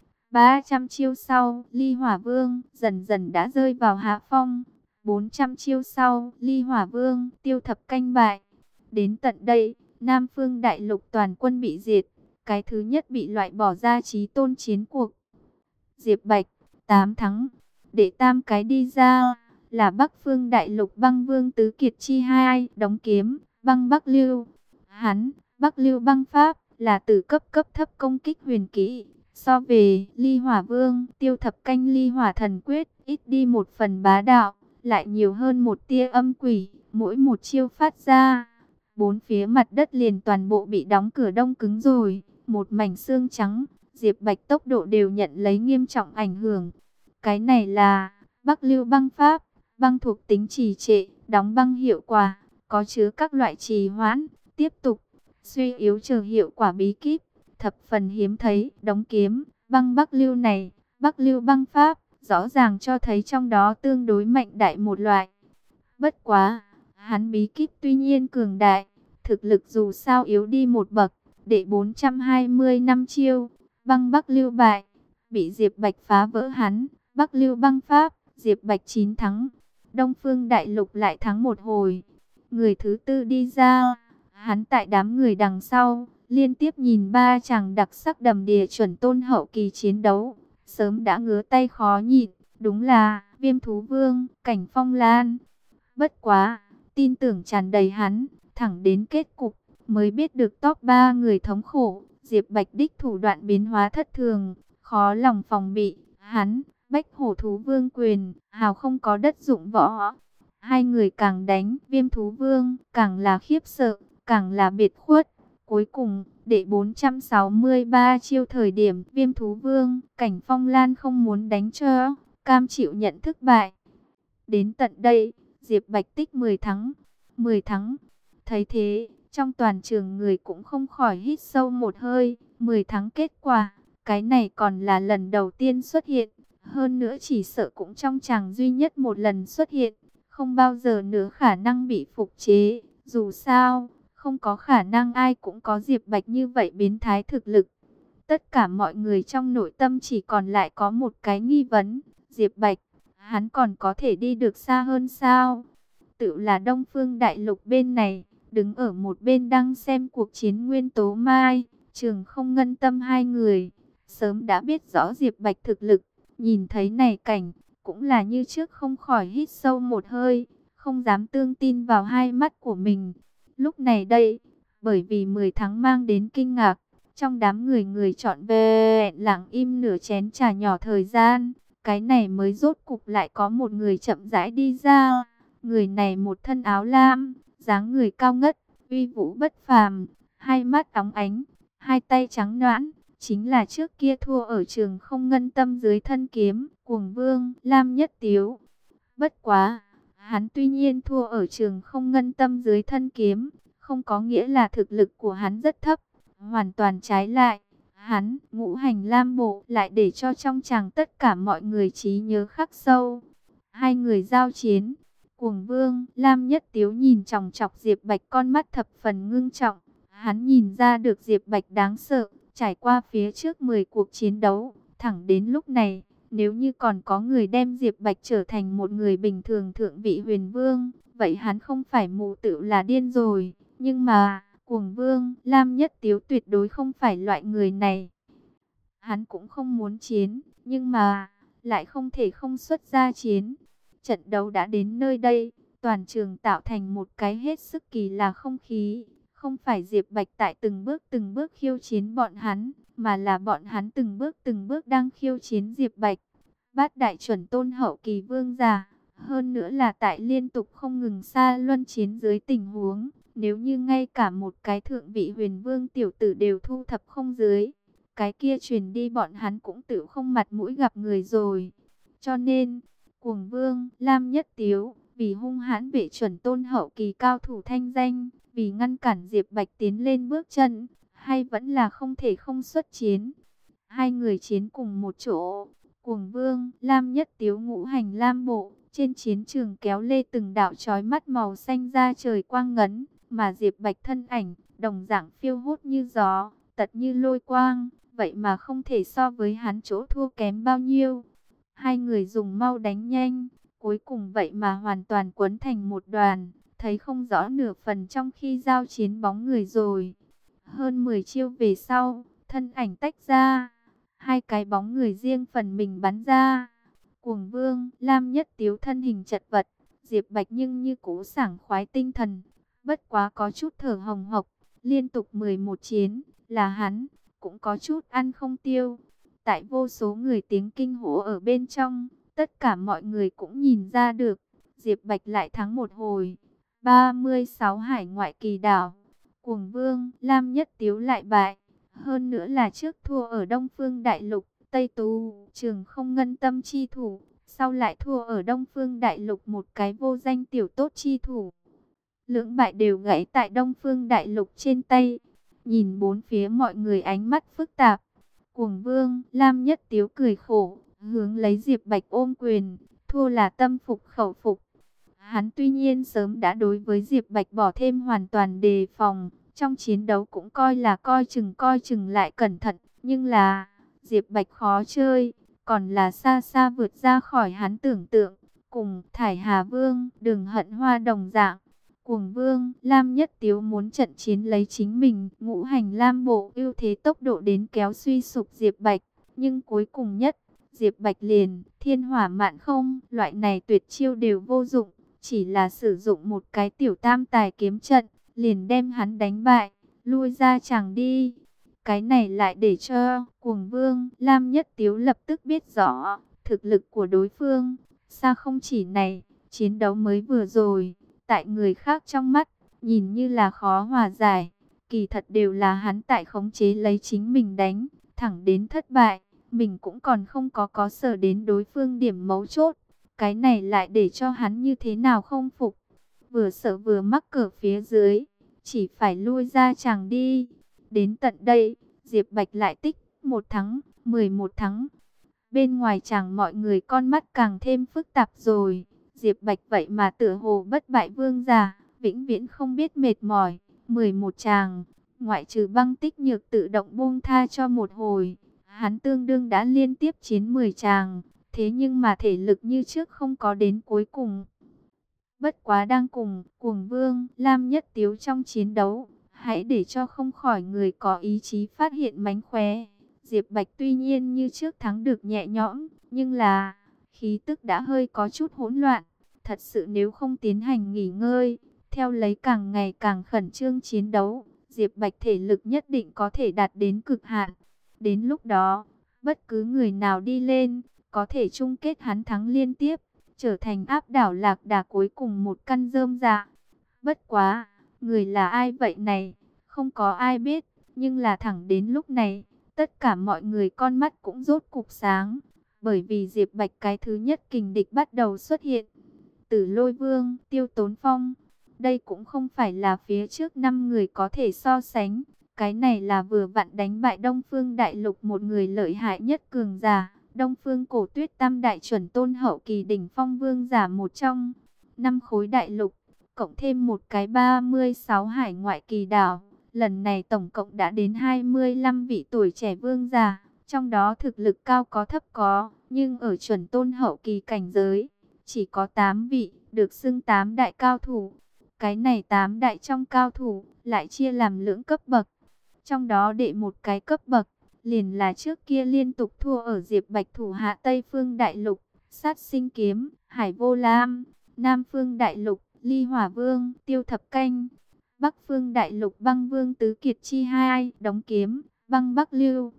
300 chiêu sau, Ly Hỏa Vương dần dần đã rơi vào hạ phong. 400 chiêu sau, Ly Hỏa Vương tiêu thập canh bại. Đến tận đây, Nam Phương Đại Lục toàn quân bị diệt, cái thứ nhất bị loại bỏ ra chí tôn chiến cuộc. Diệp Bạch, 8 thắng, để tam cái đi ra, là Bắc Phương Đại Lục Băng Vương Tứ Kiệt chi hai, đóng kiếm, băng Bắc Lưu. Hắn, Bắc Lưu băng pháp, là từ cấp thấp công kích huyền kỹ. So về Ly Hỏa Vương, tiêu thập canh Ly Hỏa Thần Quyết, ít đi một phần bá đạo, lại nhiều hơn một tia âm quỷ, mỗi một chiêu phát ra. Bốn phía mặt đất liền toàn bộ bị đóng cửa đông cứng rồi, một mảnh xương trắng, Diệp Bạch tốc độ đều nhận lấy nghiêm trọng ảnh hưởng. Cái này là Bắc Lưu băng pháp, băng thuộc tính trì trệ, đóng băng hiệu quả, có chứa các loại trì hoãn, tiếp tục, suy yếu chờ hiệu quả bí kíp. Thập phần hiếm thấy, đóng kiếm, băng Bắc Lưu này, Bắc Lưu băng pháp, rõ ràng cho thấy trong đó tương đối mạnh đại một loại. Bất quá, hắn bí kíp tuy nhiên cường đại, thực lực dù sao yếu đi một bậc, để 420 năm chiêu, băng Bắc Lưu bại, bị Diệp Bạch phá vỡ hắn, Bắc Lưu băng pháp, Diệp Bạch 9 thắng, Đông Phương Đại Lục lại thắng một hồi. Người thứ tư đi ra, hắn tại đám người đằng sau, liên tiếp nhìn ba chàng đặc sắc đầm đìa chuẩn tôn hậu kỳ chiến đấu, sớm đã ngứa tay khó nhịn, đúng là Viêm Thú Vương, Cảnh Phong Lan. Bất quá, tin tưởng tràn đầy hắn, thẳng đến kết cục, mới biết được top 3 người thống khổ, Diệp Bạch đích thủ đoạn biến hóa thất thường, khó lòng phòng bị, hắn, Bách Hổ Thú Vương quyền, hào không có đất dụng võ. Hai người càng đánh, Viêm Thú Vương, càng là khiếp sợ, càng là biệt khuất. Cuối cùng, để 463 chiêu thời điểm, Viêm Thú Vương, Cảnh Phong Lan không muốn đánh cho, cam chịu nhận thất bại. Đến tận đây, Diệp Bạch tích 10 thắng, 10 thắng. Thấy thế, trong toàn trường người cũng không khỏi hít sâu một hơi, 10 thắng kết quả, cái này còn là lần đầu tiên xuất hiện, hơn nữa chỉ sợ cũng trong chàng duy nhất một lần xuất hiện, không bao giờ nữa khả năng bị phục chế, dù sao, không có khả năng ai cũng có Diệp Bạch như vậy biến thái thực lực. Tất cả mọi người trong nội tâm chỉ còn lại có một cái nghi vấn, Diệp Bạch, hắn còn có thể đi được xa hơn sao? Tự là Đông Phương Đại Lục bên này, đứng ở một bên đang xem cuộc chiến Nguyên Tố Mai, Trường Không Ngân Tâm hai người, sớm đã biết rõ Diệp Bạch thực lực, nhìn thấy này cảnh, cũng là như trước không khỏi hít sâu một hơi, không dám tương tin vào hai mắt của mình. Lúc này đây, bởi vì 10 tháng mang đến kinh ngạc, trong đám người trọn vẹn lặng im nửa chén trà nhỏ thời gian, cái này mới rốt cục lại có một người chậm rãi đi ra. Người này một thân áo lam, dáng người cao ngất, uy vũ bất phàm, hai mắt óng ánh, hai tay trắng nõn, chính là trước kia thua ở Trường Không Ngân Tâm dưới thân kiếm, Cuồng Vương, Lam Nhất Tiếu. Bất quá, hắn tuy nhiên thua ở Trường Không Ngân Tâm dưới thân kiếm, không có nghĩa là thực lực của hắn rất thấp, hoàn toàn trái lại. Hắn, Ngũ Hành Lam Bộ lại để cho trong chàng tất cả mọi người trí nhớ khắc sâu. Hai người giao chiến, Cuồng Vương, Lam Nhất Tiếu nhìn chòng chọc Diệp Bạch con mắt thập phần ngưng trọng. Hắn nhìn ra được Diệp Bạch đáng sợ, trải qua phía trước 10 cuộc chiến đấu, thẳng đến lúc này, nếu như còn có người đem Diệp Bạch trở thành một người bình thường thượng vị huyền vương, vậy hắn không phải mù tự là điên rồi. Nhưng mà, Cuồng Vương, Lam Nhất Tiếu tuyệt đối không phải loại người này. Hắn cũng không muốn chiến, nhưng mà, lại không thể không xuất ra chiến. Trận đấu đã đến nơi đây, toàn trường tạo thành một cái hết sức kỳ lạ không khí. Không phải Diệp Bạch tại từng bước khiêu chiến bọn hắn, mà là bọn hắn từng bước đang khiêu chiến Diệp Bạch. Bát đại chuẩn tôn hậu kỳ vương giả. Hơn nữa là tại liên tục không ngừng xa luân chiến dưới tình huống, nếu như ngay cả một cái thượng vị huyền vương tiểu tử đều thu thập không dưới, cái kia truyền đi bọn hắn cũng tự không mặt mũi gặp người rồi. Cho nên, Cuồng Vương Lam Nhất Tiếu vì hung hãn bệ chuẩn tôn hậu kỳ cao thủ thanh danh, vì ngăn cản Diệp Bạch tiến lên bước chân, hay vẫn là không thể không xuất chiến. Hai người chiến cùng một chỗ, Cuồng Vương Lam Nhất Tiếu ngũ hành lam bộ, trên chiến trường kéo lê từng đạo chói mắt màu xanh ra trời quang ngấn, mà Diệp Bạch thân ảnh đồng dạng phiêu hốt như gió, tật như lôi quang, vậy mà không thể so với hắn chỗ thua kém bao nhiêu. Hai người dùng mau đánh nhanh, cuối cùng vậy mà hoàn toàn quấn thành một đoàn, thấy không rõ nửa phần trong khi giao chiến bóng người rồi. Hơn 10 chiêu về sau, thân ảnh tách ra, hai cái bóng người riêng phần mình bắn ra. Cuồng Vương Lam Nhất Tiếu thân hình chật vật, Diệp Bạch nhưng như cũ sảng khoái tinh thần, bất quá có chút thở hồng hộc, liên tục 11 chiến, là hắn cũng có chút ăn không tiêu. Tại vô số người tiếng kinh hô ở bên trong, tất cả mọi người cũng nhìn ra được, Diệp Bạch lại thắng một hồi. 36 hải ngoại kỳ đảo, Cuồng Vương Lam Nhất Tiếu lại bại, hơn nữa là trước thua ở Đông Phương Đại Lục, Tây Tú Trường không ngân tâm chi thủ, sau lại thua ở Đông Phương Đại Lục một cái vô danh tiểu tốt chi thủ. Lưỡng bại đều gãy tại Đông Phương Đại Lục trên tay. Nhìn bốn phía mọi người ánh mắt phức tạp, Cuồng Vương Lam Nhất Tiếu cười khổ, hướng lấy Diệp Bạch ôm quyền, thua là tâm phục khẩu phục. Hắn tuy nhiên sớm đã đối với Diệp Bạch bỏ thêm hoàn toàn đề phòng, trong chiến đấu cũng coi là coi chừng lại cẩn thận, nhưng là Diệp Bạch khó chơi, còn là xa xa vượt ra khỏi hắn tưởng tượng. Cùng Thải Hà Vương Đường Hận Hoa đồng dạng, Cuồng Vương Lam Nhất Tiếu muốn trận chiến lấy chính mình ngũ hành lam bộ ưu thế tốc độ đến kéo suy sụp Diệp Bạch, nhưng cuối cùng nhất Diệp Bạch liền thiên hỏa mạn không, loại này tuyệt chiêu đều vô dụng, chỉ là sử dụng một cái tiểu tam tài kiếm trận, liền đem hắn đánh bại, lui ra chẳng đi. Cái này lại để cho Cuồng Vương Lam Nhất Tiếu lập tức biết rõ thực lực của đối phương. Xa không chỉ này, chiến đấu mới vừa rồi, tại người khác trong mắt, nhìn như là khó hòa giải, kỳ thật đều là hắn tại khống chế lấy chính mình đánh, thẳng đến thất bại, mình cũng còn không có sở đến đối phương điểm mấu chốt. Cái này lại để cho hắn như thế nào không phục, vừa sợ vừa mắc cỡ phía dưới, chỉ phải lui ra chẳng đi. Đến tận đây, Diệp Bạch lại tích 1 thắng, 11 thắng. Bên ngoài chàng mọi người con mắt càng thêm phức tạp rồi. Diệp Bạch vậy mà tựa hồ bất bại vương giả, vĩnh viễn không biết mệt mỏi. 11 chàng, ngoại trừ Băng Tích Nhược tự động buông tha cho một hồi, hắn tương đương đã liên tiếp chiến 10 chàng. Thế nhưng mà thể lực như trước không có đến cuối cùng. Bất quá đang cùng Cuồng Vương Lam Nhất Tiếu trong chiến đấu, hãy để cho không khỏi người có ý chí phát hiện mánh khóe. Diệp Bạch tuy nhiên như trước thắng được nhẹ nhõm, nhưng là khí tức đã hơi có chút hỗn loạn. Thật sự nếu không tiến hành nghỉ ngơi, theo lấy càng ngày càng khẩn trương chiến đấu, Diệp Bạch thể lực nhất định có thể đạt đến cực hạn. Đến lúc đó, bất cứ người nào đi lên, có thể chung kết hắn thắng liên tiếp, trở thành áp đảo lạc đà cuối cùng một căn rơm dạ. Bất quá, người là ai vậy này, không có ai biết, nhưng là thẳng đến lúc này, tất cả mọi người con mắt cũng rốt cục sáng, bởi vì Diệp Bạch cái thứ nhất kình địch bắt đầu xuất hiện. Tử Lôi Vương, Tiêu Tốn Phong, đây cũng không phải là phía trước 5 người có thể so sánh, cái này là vừa vặn đánh bại Đông Phương Đại Lục một người lợi hại nhất cường giả. Đông Phương Cổ Tuyết Tam đại chuẩn tôn hậu kỳ đỉnh phong vương giả một trong 5 khối đại lục, cộng thêm một cái 36 hải ngoại kỳ đảo, lần này tổng cộng đã đến 25 vị tuổi trẻ vương giả, trong đó thực lực cao có thấp có, nhưng ở chuẩn tôn hậu kỳ cảnh giới, chỉ có 8 vị, được xưng 8 đại cao thủ. Cái này 8 đại trong cao thủ, lại chia làm lưỡng cấp bậc, trong đó đệ một cái cấp bậc, liền là trước kia liên tục thua ở Diệp Bạch thủ hạ Tây Phương Đại Lục, Sát Sinh Kiếm, Hải Vô Lam, Nam Phương Đại Lục, Ly Hỏa Vương, Tiêu Thập Canh, Bắc Phương Đại Lục Băng Vương Tứ Kiệt Chi hai, Đống Kiếm, Băng Bắc Lưu.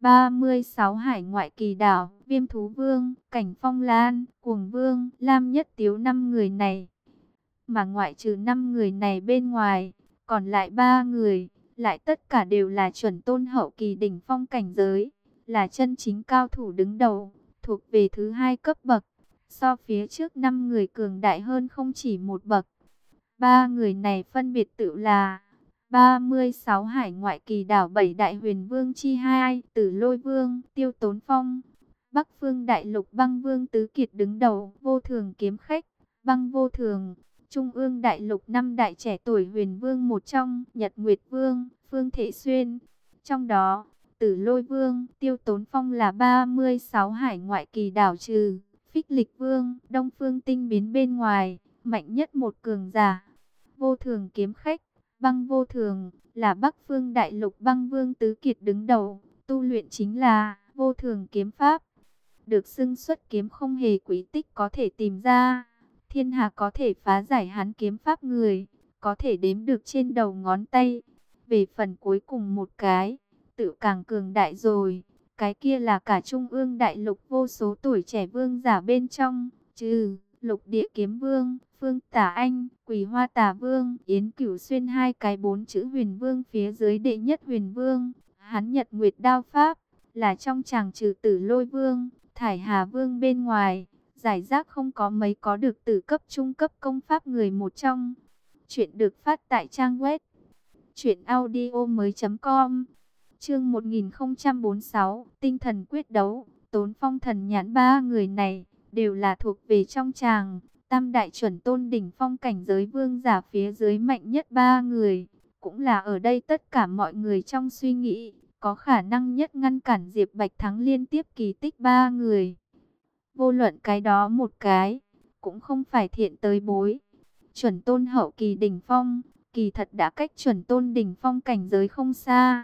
36 hải ngoại kỳ đảo, Viêm Thú Vương, Cảnh Phong Lan, Cuồng Vương, Lam Nhất Tiếu 5 người này. Mà ngoại trừ 5 người này bên ngoài, còn lại 3 người, lại tất cả đều là chuẩn tôn hậu kỳ đỉnh phong cảnh giới, là chân chính cao thủ đứng đầu, thuộc về thứ hai cấp bậc. So phía trước 5 người cường đại hơn không chỉ một bậc. 3 người này phân biệt tự là 36 hải ngoại kỳ đảo 7 đại huyền vương chi 2, Tử Lôi Vương, Tiêu Tốn Phong, Bắc Phương Đại Lục Băng Vương Tứ Kiệt đứng đầu, Vô Thường Kiếm Khách, Băng Vô Thường, Trung ương Đại Lục 5 đại trẻ tuổi huyền vương một trong, Nhật Nguyệt Vương, Phương Thể Xuyên. Trong đó, Tử Lôi Vương, Tiêu Tốn Phong là 36 hải ngoại kỳ đảo trừ Phích Lịch Vương, Đông Phương Tinh Biến bên ngoài, mạnh nhất một cường giả. Vô Thường Kiếm Khách, Băng Vô Thường, là Bắc Phương Đại Lục Băng Vương Tứ Kiệt đứng đầu, tu luyện chính là Vô Thường Kiếm Pháp. Được xưng xuất kiếm không hề quý tích có thể tìm ra. Thiên hạ có thể phá giải hắn kiếm pháp người, có thể đếm được trên đầu ngón tay. Về phần cuối cùng một cái, tự càng cường đại rồi. Cái kia là cả trung ương đại lục vô số tuổi trẻ vương giả bên trong, trừ Lục Địa Kiếm Vương, Phương Tả Anh, Quỳ Hoa Tà Vương, Yến Cửu Xuyên hai cái 4 chữ huyền vương phía dưới đệ nhất huyền vương. Hắn Nhật Nguyệt Đao Pháp, là trong chàng trừ Tử Lôi Vương, Thải Hà Vương bên ngoài, giải rác không có mấy có được từ cấp trung cấp công pháp người một trong. Chuyện được phát tại trang web truyệnaudiomoi.com. Chương 1046, tinh thần quyết đấu, Tốn Phong Thần Nhãn. 3 người này đều là thuộc về trong tràng tam đại chuẩn tôn đỉnh phong cảnh giới vương giả phía dưới mạnh nhất 3 người, cũng là ở đây tất cả mọi người trong suy nghĩ có khả năng nhất ngăn cản Diệp Bạch Thắng liên tiếp kỳ tích 3 người. Vô luận cái đó một cái, cũng không phải thiện tới bối. Chuẩn tôn hậu kỳ đỉnh phong, kỳ thật đã cách chuẩn tôn đỉnh phong cảnh giới không xa.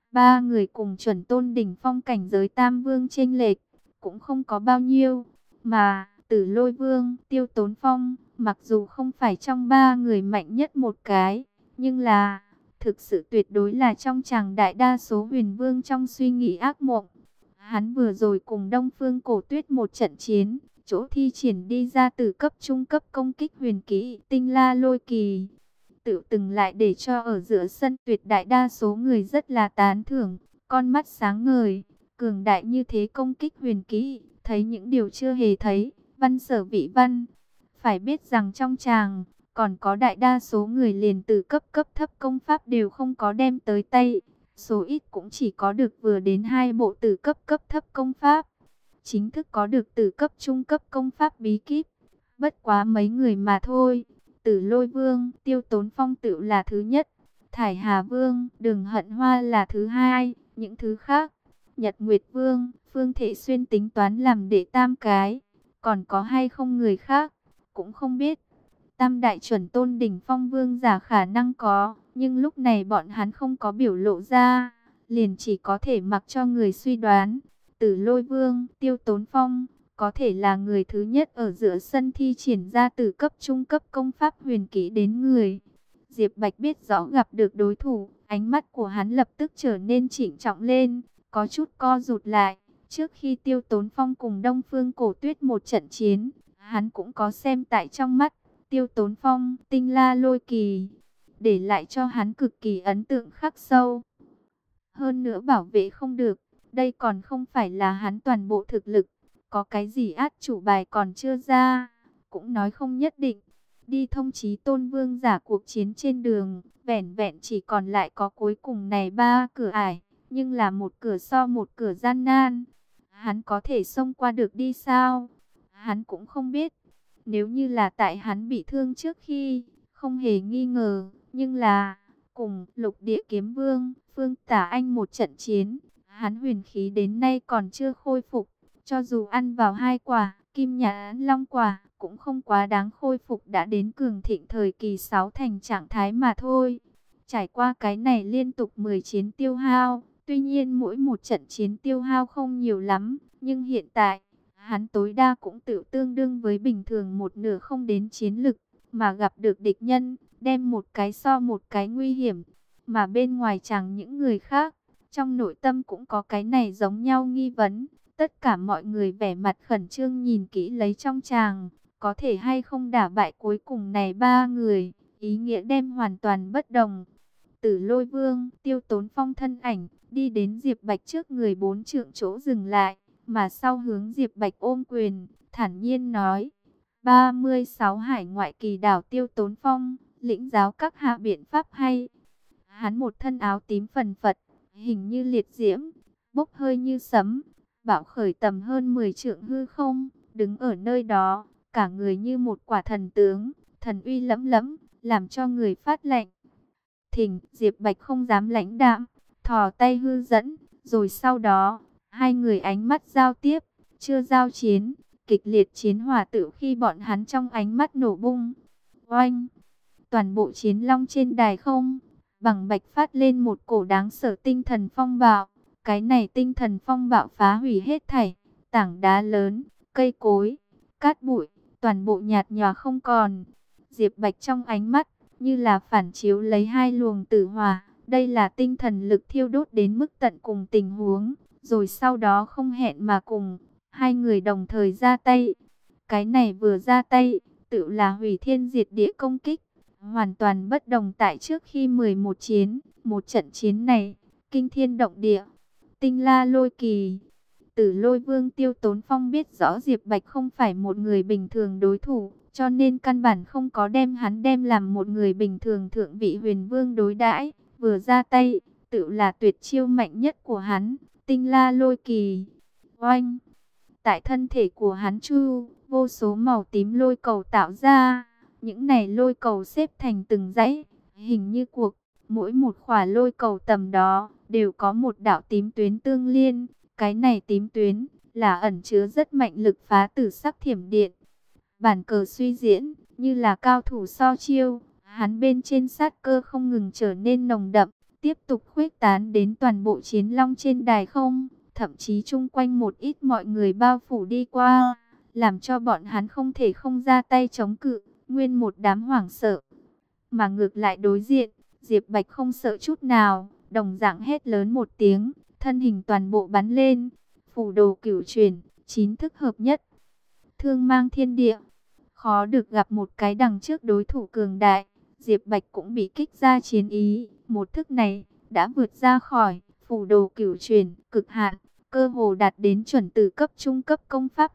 3 người cùng chuẩn tôn đỉnh phong cảnh giới tam vương chênh lệch, cũng không có bao nhiêu. Mà, Tử Lôi Vương, Tiêu Tốn Phong, mặc dù không phải trong 3 người mạnh nhất một cái, nhưng là, thực sự tuyệt đối là trong chàng đại đa số huyền vương trong suy nghĩ ác mộng. Hắn vừa rồi cùng Đông Phương Cổ Tuyết một trận chiến, chỗ thi triển đi ra từ cấp trung cấp công kích huyền kỹ Tinh La Lôi Kỳ, tự từng lại để cho ở giữa sân tuyệt đại đa số người rất là tán thưởng, con mắt sáng ngời, cường đại như thế công kích huyền kỹ, thấy những điều chưa hề thấy, văn sở vị văn. Phải biết rằng trong tràng, còn có đại đa số người liền từ cấp thấp công pháp đều không có đem tới tay. Số ít cũng chỉ có được vừa đến 2 bộ từ cấp thấp công pháp. Chính thức có được từ cấp trung cấp công pháp bí kíp. Bất quá mấy người mà thôi. Tử Lôi Vương, Tiêu Tốn Phong tự là thứ nhất. Thải Hà Vương, Đường Hận Hoa là thứ hai. Những thứ khác, Nhật Nguyệt Vương, Phương Thể Xuyên tính toán làm đệ tam cái. Còn có hay không người khác, cũng không biết. Tam đại chuẩn tôn đỉnh phong vương giả khả năng có, nhưng lúc này bọn hắn không có biểu lộ ra, liền chỉ có thể mặc cho người suy đoán. Tử Lôi Vương, Tiêu Tốn Phong, có thể là người thứ nhất ở giữa sân thi triển ra từ cấp trung cấp công pháp huyền kỹ đến người. Diệp Bạch biết rõ gặp được đối thủ, ánh mắt của hắn lập tức trở nên trịnh trọng lên, có chút co rụt lại. Trước khi Tiêu Tốn Phong cùng Đông Phương Cổ Tuyết một trận chiến, hắn cũng có xem tại trong mắt. Tiêu Tốn Phong, Tinh La Lôi Kỳ, để lại cho hắn cực kỳ ấn tượng khắc sâu. Hơn nữa bảo vệ không được, đây còn không phải là hắn toàn bộ thực lực. Có cái gì át chủ bài còn chưa ra, cũng nói không nhất định. Đi thông chí tôn vương giả cuộc chiến trên đường, vẻn vẹn chỉ còn lại có cuối cùng này 3 cửa ải, nhưng là một cửa so một cửa gian nan. Hắn có thể xông qua được đi sao? Hắn cũng không biết. Nếu như là tại hắn bị thương trước khi, không hề nghi ngờ, nhưng là cùng Lục Địa Kiếm Vương, Phương Tả Anh một trận chiến, hắn huyền khí đến nay còn chưa khôi phục, cho dù ăn vào 2 quả Kim Nhãn Long quả, cũng không quá đáng khôi phục đã đến cường thịnh thời kỳ 6 thành trạng thái mà thôi. Trải qua cái này liên tục 10 chiến tiêu hao, tuy nhiên mỗi một trận chiến tiêu hao không nhiều lắm, nhưng hiện tại hắn tối đa cũng tự tương đương với bình thường một nửa không đến chiến lực, mà gặp được địch nhân, đem một cái so một cái nguy hiểm, mà bên ngoài chẳng những người khác, Trong nội tâm cũng có cái này giống nhau nghi vấn. Tất cả mọi người vẻ mặt khẩn trương nhìn kỹ lấy trong tràng. Có thể hay không đả bại cuối cùng này ba người. Ý nghĩa đem hoàn toàn bất đồng. Tử Lôi Vương, Tiêu Tốn Phong thân ảnh, đi đến Diệp Bạch trước người 4 trượng chỗ dừng lại. Mà sau hướng Diệp Bạch ôm quyền, thản nhiên nói. 36 hải ngoại kỳ đảo Tiêu Tốn Phong, lĩnh giáo các hạ biện pháp hay. Hắn một thân áo tím phần phật, hình như liệt diễm, bốc hơi như sấm, bạo khởi tầm hơn 10 trượng hư không, đứng ở nơi đó, cả người như một quả thần tướng, thần uy lẫm lẫm, làm cho người phát lạnh. Thỉnh, Diệp Bạch không dám lãnh đạm, thò tay hư dẫn, rồi sau đó, hai người ánh mắt giao tiếp, chưa giao chiến, kịch liệt chiến hỏa tự khi bọn hắn trong ánh mắt nổ bung. Oanh! Toàn bộ chiến long trên đài không, bằng bạch phát lên một cổ đáng sợ tinh thần phong bạo. Cái này tinh thần phong bạo phá hủy hết thảy, tảng đá lớn, cây cối, cát bụi, toàn bộ nhạt nhòa không còn. Diệp Bạch trong ánh mắt, như là phản chiếu lấy hai luồng tử hỏa. Đây là tinh thần lực thiêu đốt đến mức tận cùng tình huống. Rồi sau đó không hẹn mà cùng, hai người đồng thời ra tay. Cái này vừa ra tay, tự là hủy thiên diệt địa công kích. Hoàn toàn bất đồng tại trước khi 11 chiến, một trận chiến này, kinh thiên động địa, tinh la lôi kỳ. Tử Lôi Vương Tiêu Tốn Phong biết rõ Diệp Bạch không phải một người bình thường đối thủ, cho nên căn bản không có đem hắn đem làm một người bình thường thượng vị huyền vương đối đãi. Vừa ra tay, tự là tuyệt chiêu mạnh nhất của hắn, tinh la lôi kỳ. Oanh! Tại thân thể của hắn chu, vô số màu tím lôi cầu tạo ra. Những này lôi cầu xếp thành từng dãy, hình như cuộc, mỗi một khỏa lôi cầu tầm đó, đều có một đạo tím tuyến tương liên. Cái này tím tuyến, là ẩn chứa rất mạnh lực phá tử sắc thiểm điện. Bản cờ suy diễn, như là cao thủ so chiêu, hắn bên trên sát cơ không ngừng trở nên nồng đậm, tiếp tục khuếch tán đến toàn bộ chiến long trên đài không, thậm chí chung quanh một ít mọi người bao phủ đi qua, làm cho bọn hắn không thể không ra tay chống cự, nguyên một đám hoảng sợ. Mà ngược lại đối diện, Diệp Bạch không sợ chút nào, đồng dạng hét lớn một tiếng, thân hình toàn bộ bắn lên, phù đồ cửu chuyển, 9 thức hợp nhất, thương mang thiên địa. Khó được gặp một cái đằng trước đối thủ cường đại, Diệp Bạch cũng bị kích ra chiến ý, một thức này đã vượt ra khỏi phù đồ cửu chuyển, cực hạn, cơ hồ đạt đến chuẩn từ cấp trung cấp công pháp.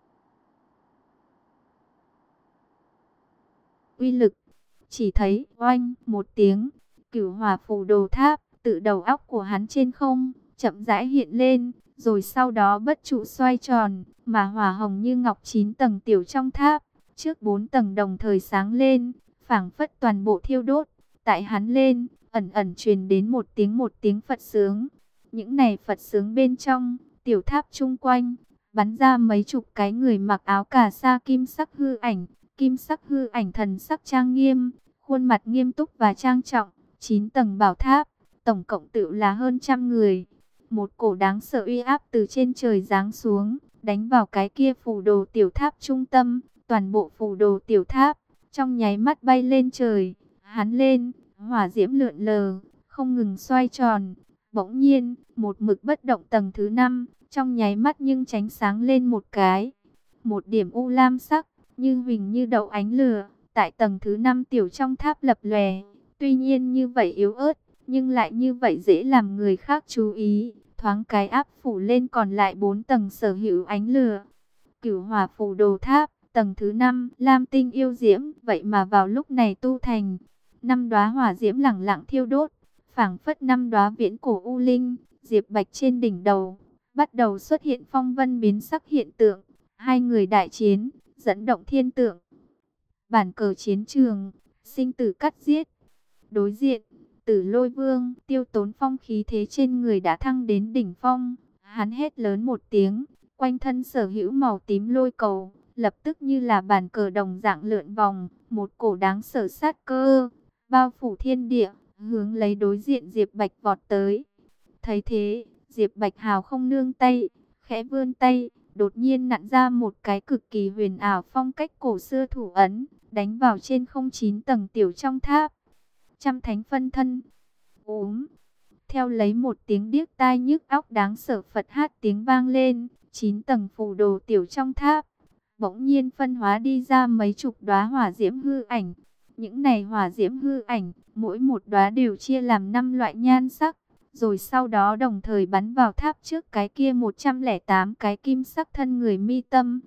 Uy lực, chỉ thấy oanh một tiếng, cửu hỏa phù đồ tháp tự đầu óc của hắn trên không chậm rãi hiện lên, rồi sau đó bất trụ xoay tròn, mà hỏa hồng như ngọc 9 tầng tiểu trong tháp, trước 4 tầng đồng thời sáng lên, phảng phất toàn bộ thiêu đốt. Tại hắn lên, ẩn ẩn truyền đến một tiếng Phật sướng. Những này Phật sướng bên trong tiểu tháp chung quanh bắn ra mấy chục cái người mặc áo cà sa kim sắc hư ảnh. Kim sắc hư ảnh thần sắc trang nghiêm, khuôn mặt nghiêm túc và trang trọng, 9 tầng bảo tháp, tổng cộng tự là hơn 100 người. Một cổ đáng sợ uy áp từ trên trời giáng xuống, đánh vào cái kia phù đồ tiểu tháp trung tâm, toàn bộ phù đồ tiểu tháp, trong nháy mắt bay lên trời, hắn lên, hỏa diễm lượn lờ, không ngừng xoay tròn. Bỗng nhiên, một mực bất động tầng thứ 5, trong nháy mắt nhưng tránh sáng lên một cái. Một điểm u lam sắc, như huỳnh như đậu ánh lửa, tại tầng thứ 5 tiểu trong tháp lập lòe. Tuy nhiên như vậy yếu ớt, nhưng lại như vậy dễ làm người khác chú ý, thoáng cái áp phủ lên còn lại 4 tầng sở hữu ánh lửa. Cửu hỏa phù đồ tháp, tầng thứ 5, lam tinh yêu diễm, vậy mà vào lúc này tu thành. 5 đóa hỏa diễm lẳng lặng thiêu đốt, phảng phất 5 đóa viễn cổ u linh. Diệp Bạch trên đỉnh đầu, bắt đầu xuất hiện phong vân biến sắc hiện tượng. Hai người đại chiến, dẫn động thiên tượng. Bản cờ chiến trường, sinh tử cắt giết. Đối diện, Tử Lôi Vương, Tiêu Tốn Phong khí thế trên người đã thăng đến đỉnh phong. Hắn hét lớn một tiếng, quanh thân sở hữu màu tím lôi cầu, lập tức như là bản cờ đồng dạng lượn vòng, một cổ đáng sợ sát cơ, bao phủ thiên địa, hướng lấy đối diện Diệp Bạch vọt tới. Thấy thế, Diệp Bạch hào không nương tay, khẽ vươn tay, đột nhiên nặn ra một cái cực kỳ huyền ảo phong cách cổ xưa thủ ấn, đánh vào trên 09 tầng tiểu trong tháp. Trăm thánh phân thân. Theo lấy một tiếng điếc tai nhức óc đáng sợ phật hát tiếng vang lên, 9 tầng phù đồ tiểu trong tháp bỗng nhiên phân hóa đi ra mấy chục đóa hỏa diễm hư ảnh. Những này hỏa diễm hư ảnh, mỗi một đóa đều chia làm 5 loại nhan sắc, rồi sau đó đồng thời bắn vào tháp trước cái kia 108 cái kim sắc thân người mi tâm.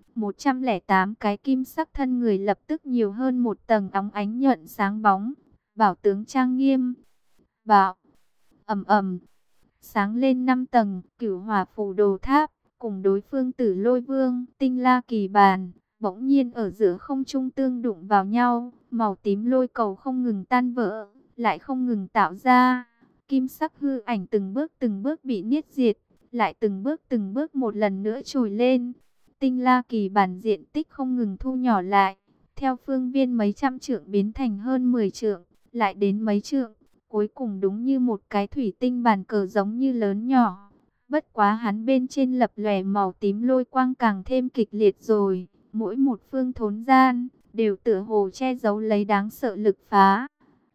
108 cái kim sắc thân người lập tức nhiều hơn một tầng óng ánh nhuận sáng bóng, bảo tướng trang nghiêm. Bảo ầm ầm sáng lên 5 tầng, Cửu Hỏa Phù Đồ Tháp cùng đối phương Tử Lôi Vương, Tinh La Kỳ Bàn, bỗng nhiên ở giữa không trung tương đụng vào nhau, màu tím lôi cầu không ngừng tan vỡ, lại không ngừng tạo ra kim sắc hư ảnh từng bước bị niết diệt, lại từng bước một lần nữa trồi lên. Tinh La Kỳ Bàn diện tích không ngừng thu nhỏ lại, theo phương viên mấy trăm trượng biến thành hơn 10 trượng, lại đến mấy trượng. Cuối cùng đúng như một cái thủy tinh bàn cờ giống như lớn nhỏ. Bất quá hắn bên trên lập lòe màu tím lôi quang càng thêm kịch liệt rồi. Mỗi một phương thốn gian, đều tựa hồ che giấu lấy đáng sợ lực phá.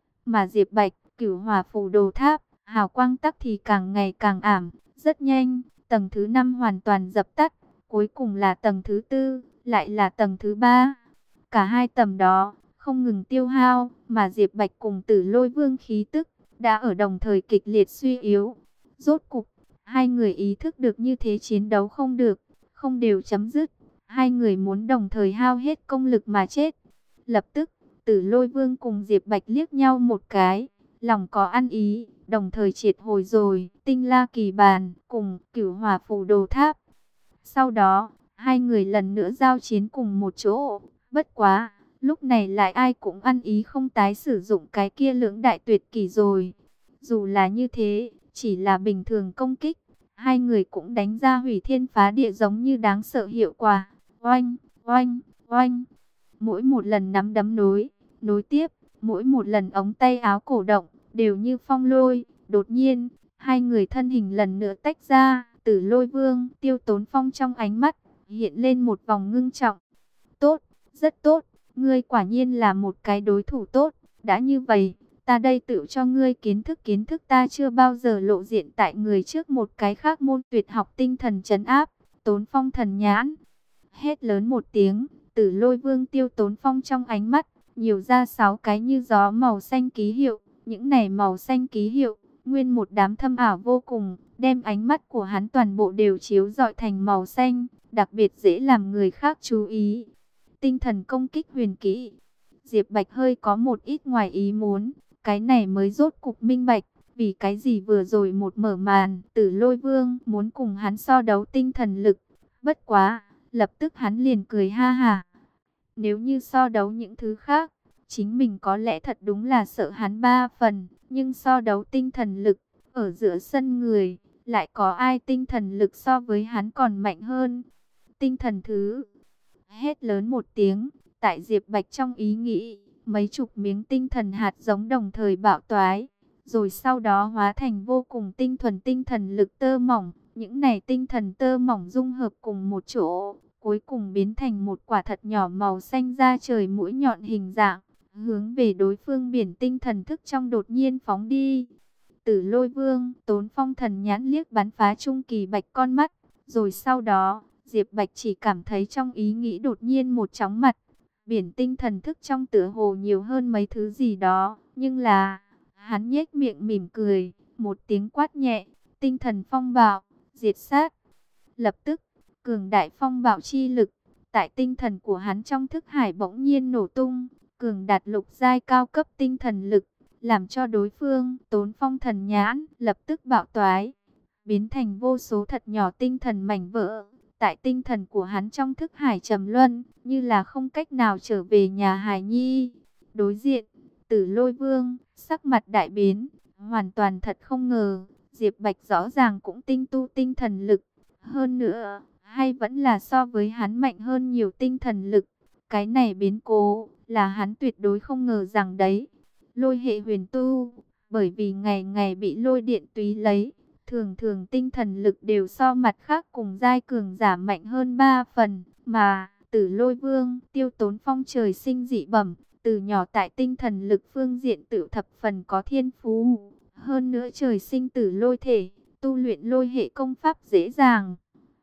Mà Diệp Bạch, Cửu Hỏa Phù Đồ Tháp, hào quang tắc thì càng ngày càng ảm. Rất nhanh, tầng thứ 5 hoàn toàn dập tắt. Cuối cùng là tầng thứ 4, lại là tầng thứ 3. Cả hai tầm đó không ngừng tiêu hao, mà Diệp Bạch cùng Tử Lôi Vương khí tức đã ở đồng thời kịch liệt suy yếu. Rốt cục, hai người ý thức được như thế chiến đấu không được, không đều chấm dứt. Hai người muốn đồng thời hao hết công lực mà chết. Lập tức, Tử Lôi Vương cùng Diệp Bạch liếc nhau một cái, lòng có ăn ý, đồng thời triệt hồi rồi Tinh La Kỳ Bàn cùng Cửu Hỏa Phù Đồ Tháp. Sau đó, hai người lần nữa giao chiến cùng một chỗ. Bất quá, lúc này lại ai cũng ăn ý không tái sử dụng cái kia lưỡng đại tuyệt kỷ rồi. Dù là như thế, chỉ là bình thường công kích, hai người cũng đánh ra hủy thiên phá địa giống như đáng sợ hiệu quả. Oanh, oanh, oanh. Mỗi một lần nắm đấm nối tiếp, mỗi một lần ống tay áo cổ động, đều như phong lôi. Đột nhiên, hai người thân hình lần nữa tách ra. Tử Lôi Vương, Tiêu Tốn Phong trong ánh mắt hiện lên một vòng ngưng trọng. Tốt, rất tốt, ngươi quả nhiên là một cái đối thủ tốt. Đã như vậy, ta đây tự cho ngươi kiến thức ta chưa bao giờ lộ diện tại người trước một cái khác môn tuyệt học tinh thần trấn áp, Tốn Phong thần nhãn. Hét lớn một tiếng, Tử Lôi Vương Tiêu Tốn Phong trong ánh mắt nhiều ra 6 cái như gió màu xanh ký hiệu. Những này màu xanh ký hiệu, nguyên một đám thâm ảo vô cùng, đem ánh mắt của hắn toàn bộ đều chiếu rọi thành màu xanh, đặc biệt dễ làm người khác chú ý. Tinh thần công kích huyền kỹ. Diệp Bạch hơi có một ít ngoài ý muốn, cái này mới rốt cục minh bạch, vì cái gì vừa rồi một mở màn, Tử Lôi Vương muốn cùng hắn so đấu tinh thần lực. Bất quá, lập tức hắn liền cười ha hả. Nếu như so đấu những thứ khác, chính mình có lẽ thật đúng là sợ hắn 3 phần, nhưng so đấu tinh thần lực, ở giữa sân người, lại có ai tinh thần lực so với hắn còn mạnh hơn. Tinh thần thứ, hét lớn một tiếng, tại Diệp Bạch trong ý nghĩ, mấy chục miếng tinh thần hạt giống đồng thời bạo toái, rồi sau đó hóa thành vô cùng tinh thuần tinh thần lực tơ mỏng. Những này tinh thần tơ mỏng dung hợp cùng một chỗ, cuối cùng biến thành một quả thật nhỏ màu xanh da trời mũi nhọn hình dạng, hướng về đối phương biển tinh thần thức trong đột nhiên phóng đi. Tử Lôi Vương, Tốn Phong thần nhãn liếc bắn phá Trung Kỳ Bạch con mắt, rồi sau đó, Diệp Bạch chỉ cảm thấy trong ý nghĩ đột nhiên một chóng mặt. Biển tinh thần thức trong tựa hồ nhiều hơn mấy thứ gì đó, nhưng là, hắn nhếch miệng mỉm cười, một tiếng quát nhẹ, tinh thần phong bạo, diệt sát. Lập tức, cường đại phong bạo chi lực, tại tinh thần của hắn trong thức hải bỗng nhiên nổ tung, cường đạt lục giai cao cấp tinh thần lực, làm cho đối phương Tốn Phong thần nhãn lập tức bạo toái, biến thành vô số thật nhỏ tinh thần mảnh vỡ. Tại tinh thần của hắn trong thức hải trầm luân, như là không cách nào trở về nhà hài nhi. Đối diện, Tử Lôi Vương, sắc mặt đại biến, hoàn toàn thật không ngờ, Diệp Bạch rõ ràng cũng tinh tu tinh thần lực. Hơn nữa, hay vẫn là so với hắn mạnh hơn nhiều tinh thần lực. Cái này biến cố, là hắn tuyệt đối không ngờ rằng đấy. Lôi hệ huyền tu, bởi vì ngày ngày bị lôi điện túy lấy, thường thường tinh thần lực đều so mặt khác cùng giai cường giả mạnh hơn 3 phần, mà Tử Lôi Vương, Tiêu Tốn Phong trời sinh dị bẩm, từ nhỏ tại tinh thần lực phương diện tự thập phần có thiên phú. Hơn nữa trời sinh tử lôi thể, tu luyện lôi hệ công pháp dễ dàng.